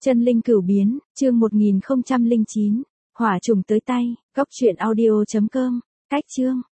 Chân linh cửu biến, chương 1009. Hỏa trùng tới tay, góc truyện audio.com. Cách chương.